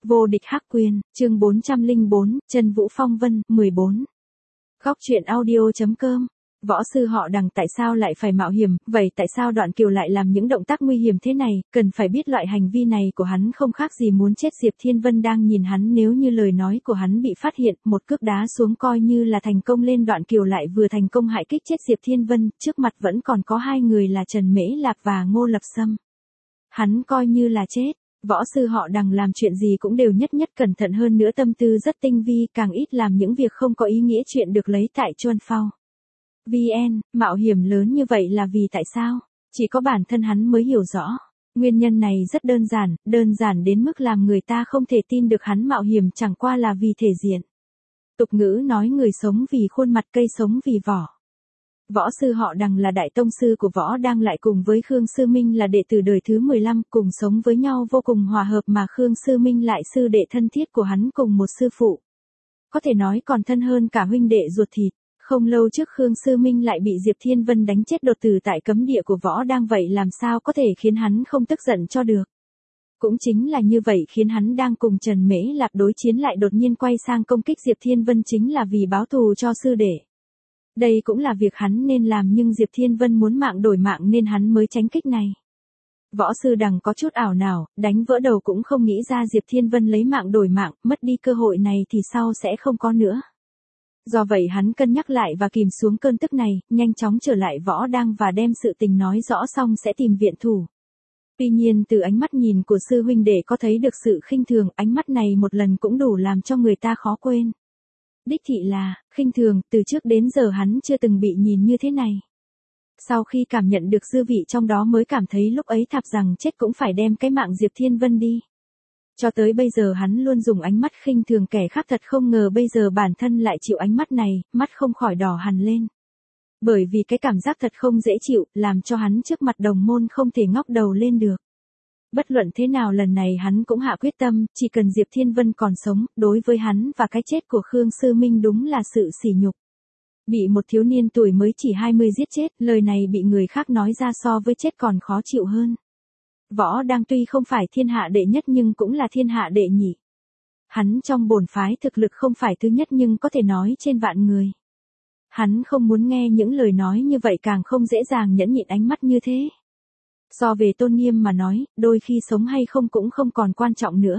Vô địch hắc quyền, chương 404, Trần Vũ Phong Vân, 14. Góc truyện audio.com. Võ sư họ Đằng tại sao lại phải mạo hiểm, vậy tại sao Đoạn Kiều lại làm những động tác nguy hiểm thế này, cần phải biết loại hành vi này của hắn không khác gì muốn chết. Diệp Thiên Vân đang nhìn hắn, nếu như lời nói của hắn bị phát hiện, một cước đá xuống coi như là thành công lên. Đoạn Kiều lại vừa thành công hại kích chết Diệp Thiên Vân, trước mặt vẫn còn có hai người là Trần Mễ Lạp và Ngô Lập Sâm. Hắn coi như là chết. Võ sư họ Đằng làm chuyện gì cũng đều nhất cẩn thận, hơn nữa tâm tư rất tinh vi, càng ít làm những việc không có ý nghĩa. Chuyện được lấy tại Chuan Phao VN, mạo hiểm lớn như vậy là vì tại sao? Chỉ có bản thân hắn mới hiểu rõ. Nguyên nhân này rất đơn giản đến mức làm người ta không thể tin được hắn mạo hiểm chẳng qua là vì thể diện. Tục ngữ nói người sống vì khuôn mặt, cây sống vì vỏ. Võ sư họ Đằng là đại tông sư của Võ Đang, lại cùng với Khương Sư Minh là đệ tử đời thứ 15, cùng sống với nhau vô cùng hòa hợp, mà Khương Sư Minh lại sư đệ thân thiết của hắn, cùng một sư phụ. Có thể nói còn thân hơn cả huynh đệ ruột thịt. Không lâu trước Khương Sư Minh lại bị Diệp Thiên Vân đánh chết đột tử tại cấm địa của Võ Đang, vậy làm sao có thể khiến hắn không tức giận cho được. Cũng chính là như vậy khiến hắn đang cùng Trần Mễ Lạp đối chiến lại đột nhiên quay sang công kích Diệp Thiên Vân, chính là vì báo thù cho sư đệ. Đây cũng là việc hắn nên làm, nhưng Diệp Thiên Vân muốn mạng đổi mạng nên hắn mới tránh kích này. Võ sư Đằng có chút ảo não, đánh vỡ đầu cũng không nghĩ ra Diệp Thiên Vân lấy mạng đổi mạng, mất đi cơ hội này thì sau sẽ không có nữa. Do vậy hắn cân nhắc lại và kìm xuống cơn tức này, nhanh chóng trở lại Võ Đang và đem sự tình nói rõ xong sẽ tìm viện thủ. Tuy nhiên từ ánh mắt nhìn của sư huynh đệ có thấy được sự khinh thường, ánh mắt này một lần cũng đủ làm cho người ta khó quên. Đích thị là, khinh thường, từ trước đến giờ hắn chưa từng bị nhìn như thế này. Sau khi cảm nhận được dư vị trong đó mới cảm thấy lúc ấy thà rằng chết cũng phải đem cái mạng Diệp Thiên Vân đi. Cho tới bây giờ hắn luôn dùng ánh mắt khinh thường kẻ khác, thật không ngờ bây giờ bản thân lại chịu ánh mắt này, mắt không khỏi đỏ hằn lên. Bởi vì cái cảm giác thật không dễ chịu, làm cho hắn trước mặt đồng môn không thể ngóc đầu lên được. Bất luận thế nào lần này hắn cũng hạ quyết tâm, chỉ cần Diệp Thiên Vân còn sống, đối với hắn và cái chết của Khương Sư Minh đúng là sự sỉ nhục. Bị một thiếu niên tuổi mới chỉ 20 giết chết, lời này bị người khác nói ra so với chết còn khó chịu hơn. Võ Đang tuy không phải thiên hạ đệ nhất nhưng cũng là thiên hạ đệ nhị. Hắn trong bổn phái thực lực không phải thứ nhất nhưng có thể nói trên vạn người. Hắn không muốn nghe những lời nói như vậy, càng không dễ dàng nhẫn nhịn ánh mắt như thế. So về tôn nghiêm mà nói, đôi khi sống hay không cũng không còn quan trọng nữa.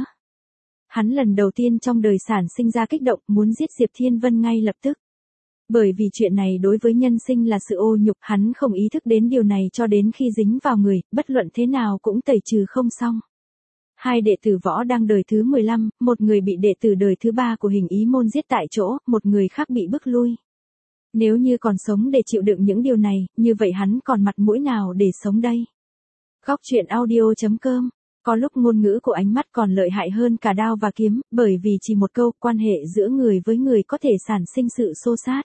Hắn lần đầu tiên trong đời sản sinh ra kích động muốn giết Diệp Thiên Vân ngay lập tức. Bởi vì chuyện này đối với nhân sinh là sự ô nhục, hắn không ý thức đến điều này cho đến khi dính vào người, bất luận thế nào cũng tẩy trừ không xong. Hai đệ tử Võ Đang đời thứ 15, một người bị đệ tử đời thứ 3 của Hình Ý Môn giết tại chỗ, một người khác bị bức lui. Nếu như còn sống để chịu đựng những điều này, như vậy hắn còn mặt mũi nào để sống đây? Góc truyện audio.com. Có lúc ngôn ngữ của ánh mắt còn lợi hại hơn cả đao và kiếm, bởi vì chỉ một câu, quan hệ giữa người với người có thể sản sinh sự xô xát.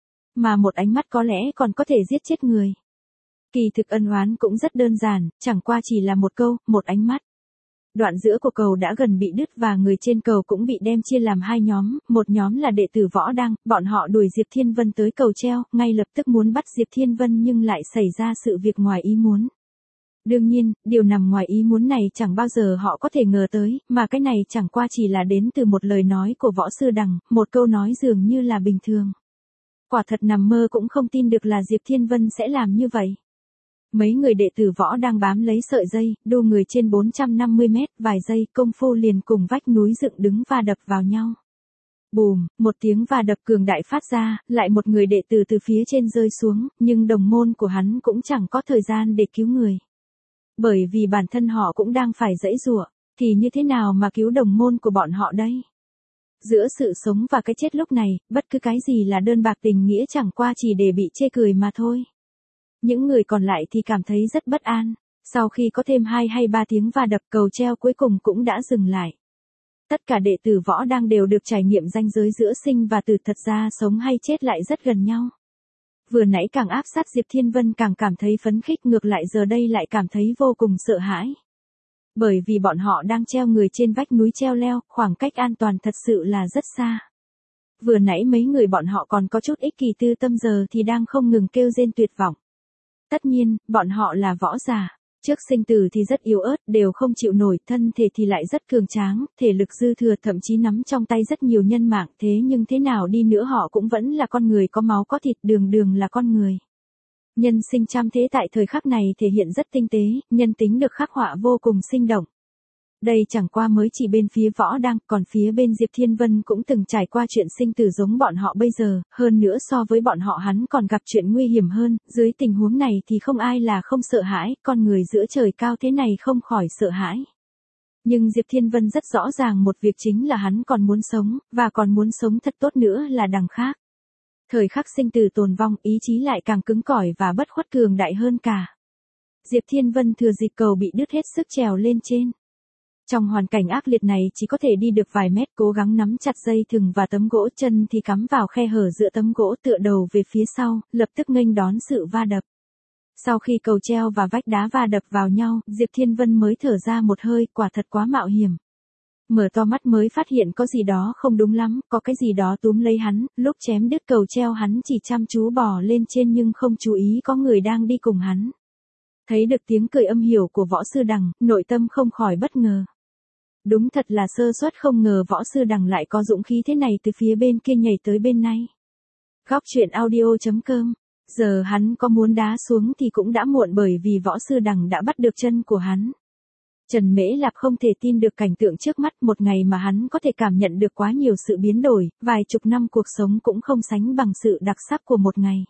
Mà một ánh mắt có lẽ còn có thể giết chết người. Kỳ thực ân oán cũng rất đơn giản, chẳng qua chỉ là một câu, một ánh mắt. Đoạn giữa của cầu đã gần bị đứt và người trên cầu cũng bị đem chia làm hai nhóm, một nhóm là đệ tử Võ Đang, bọn họ đuổi Diệp Thiên Vân tới cầu treo, ngay lập tức muốn bắt Diệp Thiên Vân nhưng lại xảy ra sự việc ngoài ý muốn. Đương nhiên, điều nằm ngoài ý muốn này chẳng bao giờ họ có thể ngờ tới, mà cái này chẳng qua chỉ là đến từ một lời nói của Võ sư Đằng, một câu nói dường như là bình thường. Quả thật nằm mơ cũng không tin được là Diệp Thiên Vân sẽ làm như vậy. Mấy người đệ tử Võ đang bám lấy sợi dây, đu người trên 450 mét, vài giây công phu liền cùng vách núi dựng đứng va đập vào nhau. Bùm, một tiếng va đập cường đại phát ra, lại một người đệ tử từ phía trên rơi xuống, nhưng đồng môn của hắn cũng chẳng có thời gian để cứu người. Bởi vì bản thân họ cũng đang phải giãy giụa, thì như thế nào mà cứu đồng môn của bọn họ đây? Giữa sự sống và cái chết lúc này, bất cứ cái gì là đơn bạc tình nghĩa chẳng qua chỉ để bị chê cười mà thôi. Những người còn lại thì cảm thấy rất bất an. Sau khi có thêm 2 hay 3 tiếng va đập, cầu treo cuối cùng cũng đã dừng lại. Tất cả đệ tử Võ đang đều được trải nghiệm ranh giới giữa sinh và tử, thật ra sống hay chết lại rất gần nhau. Vừa nãy càng áp sát Diệp Thiên Vân càng cảm thấy phấn khích, ngược lại giờ đây lại cảm thấy vô cùng sợ hãi. Bởi vì bọn họ đang treo người trên vách núi treo leo, khoảng cách an toàn thật sự là rất xa. Vừa nãy mấy người bọn họ còn có chút ích kỳ tư tâm, giờ thì đang không ngừng kêu rên tuyệt vọng. Tất nhiên, bọn họ là võ giả. Trước sinh tử thì rất yếu ớt, đều không chịu nổi, thân thể thì lại rất cường tráng, thể lực dư thừa, thậm chí nắm trong tay rất nhiều nhân mạng, thế nhưng thế nào đi nữa họ cũng vẫn là con người có máu có thịt, đường đường là con người. Nhân sinh trăm thế tại thời khắc này thể hiện rất tinh tế, nhân tính được khắc họa vô cùng sinh động. Đây chẳng qua mới chỉ bên phía Võ Đăng, còn phía bên Diệp Thiên Vân cũng từng trải qua chuyện sinh tử giống bọn họ bây giờ, hơn nữa so với bọn họ hắn còn gặp chuyện nguy hiểm hơn, dưới tình huống này thì không ai là không sợ hãi, con người giữa trời cao thế này không khỏi sợ hãi. Nhưng Diệp Thiên Vân rất rõ ràng một việc chính là hắn còn muốn sống, và còn muốn sống thật tốt nữa là đằng khác. Thời khắc sinh tử tồn vong, ý chí lại càng cứng cỏi và bất khuất cường đại hơn cả. Diệp Thiên Vân thừa dịp cầu bị đứt hết sức trèo lên trên. Trong hoàn cảnh ác liệt này chỉ có thể đi được vài mét, cố gắng nắm chặt dây thừng và tấm gỗ, chân thì cắm vào khe hở giữa tấm gỗ, tựa đầu về phía sau, lập tức nghênh đón sự va đập. Sau khi cầu treo và vách đá va đập vào nhau, Diệp Thiên Vân mới thở ra một hơi, quả thật quá mạo hiểm. Mở to mắt mới phát hiện có gì đó không đúng lắm, có cái gì đó túm lấy hắn, lúc chém đứt cầu treo hắn chỉ chăm chú bò lên trên nhưng không chú ý có người đang đi cùng hắn. Thấy được tiếng cười âm hiểm của Võ Sư Đằng, nội tâm không khỏi bất ngờ. Đúng thật là sơ suất, không ngờ Võ Sư Đằng lại có dũng khí thế này từ phía bên kia nhảy tới bên này. Góc truyện audio.com. Giờ hắn có muốn đá xuống thì cũng đã muộn, bởi vì Võ Sư Đằng đã bắt được chân của hắn. Trần Mễ Lạp không thể tin được cảnh tượng trước mắt, một ngày mà hắn có thể cảm nhận được quá nhiều sự biến đổi, vài chục năm cuộc sống cũng không sánh bằng sự đặc sắc của một ngày.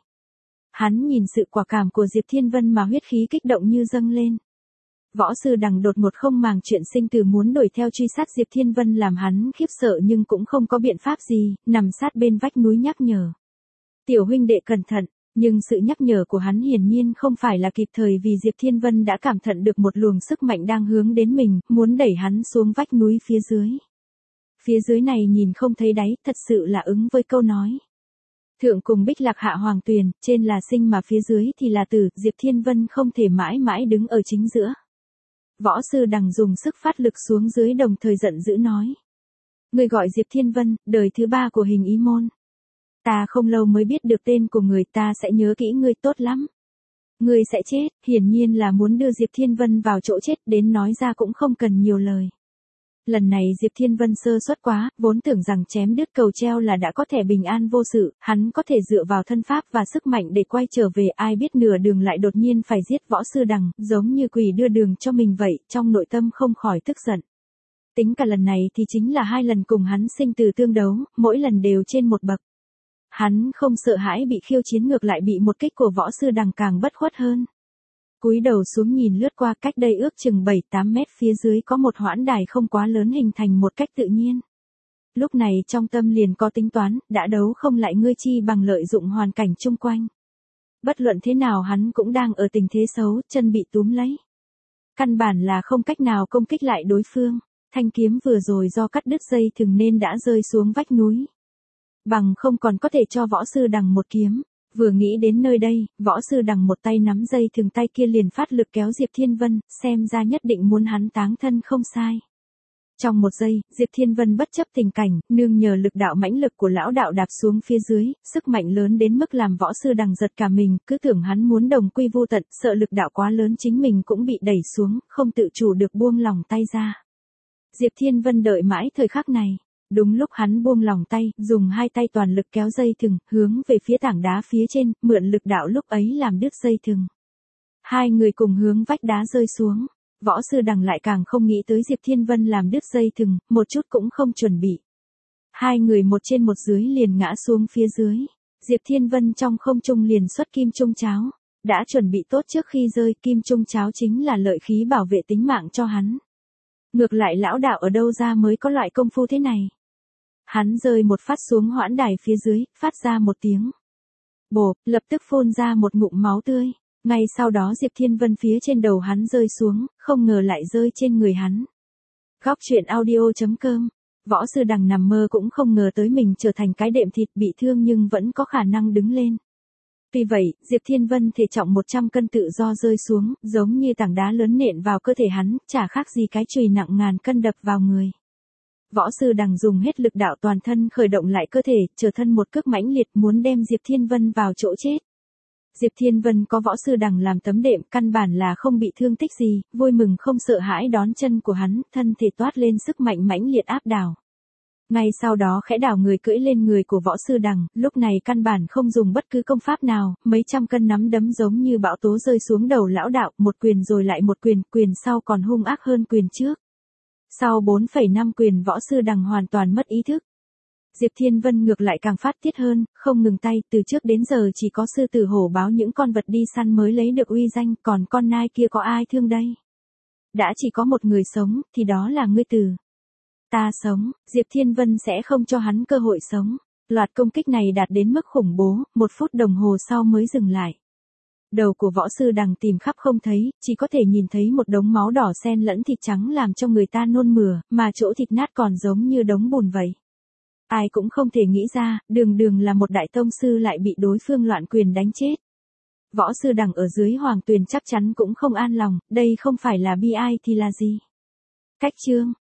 Hắn nhìn sự quả cảm của Diệp Thiên Vân mà huyết khí kích động như dâng lên. Võ Sư Đằng đột ngột không màng chuyện sinh tử muốn đuổi theo truy sát Diệp Thiên Vân làm hắn khiếp sợ, nhưng cũng không có biện pháp gì, nằm sát bên vách núi nhắc nhở. Tiểu huynh đệ cẩn thận, nhưng sự nhắc nhở của hắn hiển nhiên không phải là kịp thời, vì Diệp Thiên Vân đã cảm nhận được một luồng sức mạnh đang hướng đến mình, muốn đẩy hắn xuống vách núi phía dưới. Phía dưới này nhìn không thấy đáy, thật sự là ứng với câu nói. Thượng cùng bích lạc hạ hoàng tuyền, trên là sinh mà phía dưới thì là tử, Diệp Thiên Vân không thể mãi mãi đứng ở chính giữa. Võ Sư Đằng dùng sức phát lực xuống dưới, đồng thời giận dữ nói. Người gọi Diệp Thiên Vân, đời thứ 3 của hình ý môn. Ta không lâu mới biết được tên của người, ta sẽ nhớ kỹ ngươi tốt lắm. Ngươi sẽ chết, hiển nhiên là muốn đưa Diệp Thiên Vân vào chỗ chết, đến nói ra cũng không cần nhiều lời. Lần này Diệp Thiên Vân sơ suất quá, vốn tưởng rằng chém đứt cầu treo là đã có thể bình an vô sự, hắn có thể dựa vào thân pháp và sức mạnh để quay trở về, ai biết nửa đường lại đột nhiên phải giết Võ Sư Đằng, giống như quỷ đưa đường cho mình vậy, trong nội tâm không khỏi tức giận. Tính cả lần này thì chính là 2 lần cùng hắn sinh tử tương đấu, mỗi lần đều trên một bậc. Hắn không sợ hãi bị khiêu chiến, ngược lại bị một kích của Võ Sư Đằng càng bất khuất hơn. Cúi đầu xuống nhìn lướt qua, cách đây ước chừng 7-8 mét phía dưới có một hoãn đài không quá lớn hình thành một cách tự nhiên. Lúc này trong tâm liền có tính toán, đã đấu không lại ngươi chi bằng lợi dụng hoàn cảnh chung quanh. Bất luận thế nào hắn cũng đang ở tình thế xấu, chân bị túm lấy. Căn bản là không cách nào công kích lại đối phương, thanh kiếm vừa rồi do cắt đứt dây thừng nên đã rơi xuống vách núi. Bằng không còn có thể cho Võ Sư Đằng một kiếm. Vừa nghĩ đến nơi đây, Võ Sư Đằng một tay nắm dây thừng, tay kia liền phát lực kéo Diệp Thiên Vân, xem ra nhất định muốn hắn táng thân không sai. Trong một giây, Diệp Thiên Vân bất chấp tình cảnh, nương nhờ lực đạo mãnh lực của lão đạo đạp xuống phía dưới, sức mạnh lớn đến mức làm Võ Sư Đằng giật cả mình, cứ tưởng hắn muốn đồng quy vô tận, sợ lực đạo quá lớn chính mình cũng bị đẩy xuống, không tự chủ được buông lỏng tay ra. Diệp Thiên Vân đợi mãi thời khắc này. Đúng lúc hắn buông lỏng tay, dùng 2 tay toàn lực kéo dây thừng, hướng về phía tảng đá phía trên, mượn lực đạo lúc ấy làm đứt dây thừng. 2 người cùng hướng vách đá rơi xuống. Võ Sư Đằng lại càng không nghĩ tới Diệp Thiên Vân làm đứt dây thừng, một chút cũng không chuẩn bị. 2 người một trên một dưới liền ngã xuống phía dưới. Diệp Thiên Vân trong không trung liền xuất kim trung cháo. Đã chuẩn bị tốt trước khi rơi, kim trung cháo chính là lợi khí bảo vệ tính mạng cho hắn. Ngược lại lão đạo ở đâu ra mới có loại công phu thế này. Hắn rơi một phát xuống hoãn đài phía dưới, phát ra một tiếng bộp, lập tức phun ra một ngụm máu tươi. Ngay sau đó Diệp Thiên Vân phía trên đầu hắn rơi xuống, không ngờ lại rơi trên người hắn. Góc truyện audio.com. Võ Sư Đằng nằm mơ cũng không ngờ tới mình trở thành cái đệm thịt, bị thương nhưng vẫn có khả năng đứng lên. Tuy vậy, Diệp Thiên Vân thể trọng 100 cân tự do rơi xuống, giống như tảng đá lớn nện vào cơ thể hắn, chả khác gì cái chùy nặng ngàn cân đập vào người. Võ Sư Đằng dùng hết lực đạo toàn thân khởi động lại cơ thể, trở thân một cước mãnh liệt muốn đem Diệp Thiên Vân vào chỗ chết. Diệp Thiên Vân có võ sư đằng làm tấm đệm, căn bản là không bị thương tích gì, vui mừng không sợ hãi đón chân của hắn, thân thể toát lên sức mạnh mãnh liệt áp đảo. Ngay sau đó khẽ đảo người cưỡi lên người của võ sư đằng, lúc này căn bản không dùng bất cứ công pháp nào, mấy trăm cân nắm đấm giống như bão tố rơi xuống đầu lão đạo, một quyền rồi lại một quyền, quyền sau còn hung ác hơn quyền trước. Sau 4,5 quyền võ sư đằng hoàn toàn mất ý thức. Diệp Thiên Vân ngược lại càng phát tiết hơn, không ngừng tay, từ trước đến giờ chỉ có sư tử hổ báo những con vật đi săn mới lấy được uy danh, còn con nai kia có ai thương đây? Đã chỉ có một người sống, thì đó là ngươi Từ. Ta sống, Diệp Thiên Vân sẽ không cho hắn cơ hội sống. Loạt công kích này đạt đến mức khủng bố, 1 phút đồng hồ sau mới dừng lại. Đầu của võ sư đằng tìm khắp không thấy, chỉ có thể nhìn thấy một đống máu đỏ xen lẫn thịt trắng làm cho người ta nôn mửa, mà chỗ thịt nát còn giống như đống bùn vậy. Ai cũng không thể nghĩ ra, đường là một đại tông sư lại bị đối phương loạn quyền đánh chết. Võ sư đằng ở dưới hoàng tuyền chắc chắn cũng không an lòng, đây không phải là bi ai thì là gì? Cách chương